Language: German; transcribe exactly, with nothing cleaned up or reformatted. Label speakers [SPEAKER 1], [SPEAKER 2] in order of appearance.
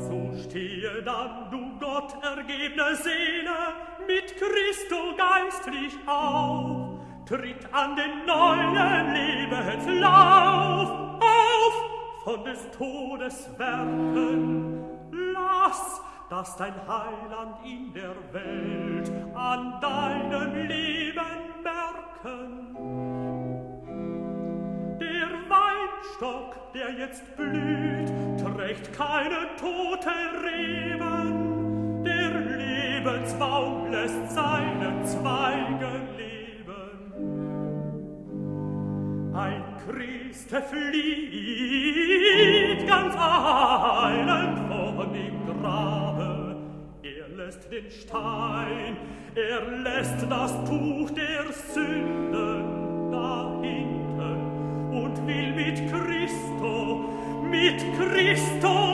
[SPEAKER 1] So stehe dann, du Gott ergebne Seele, mit Christo geistlich auf, tritt an den neuen Lebenslauf, auf von des Todes Werken, lass, dass dein Heiland in der Welt an deinem Leben merken. Der Weinstock, der jetzt blüht, trägt keine tote Reben, der Lebensbaum lässt seine Zweige leben. Ein Christ flieht ganz eilend von dem Grabe, er lässt den Stein, er lässt das Tuch der Sünden dahinten und will mit Christo, mit Christo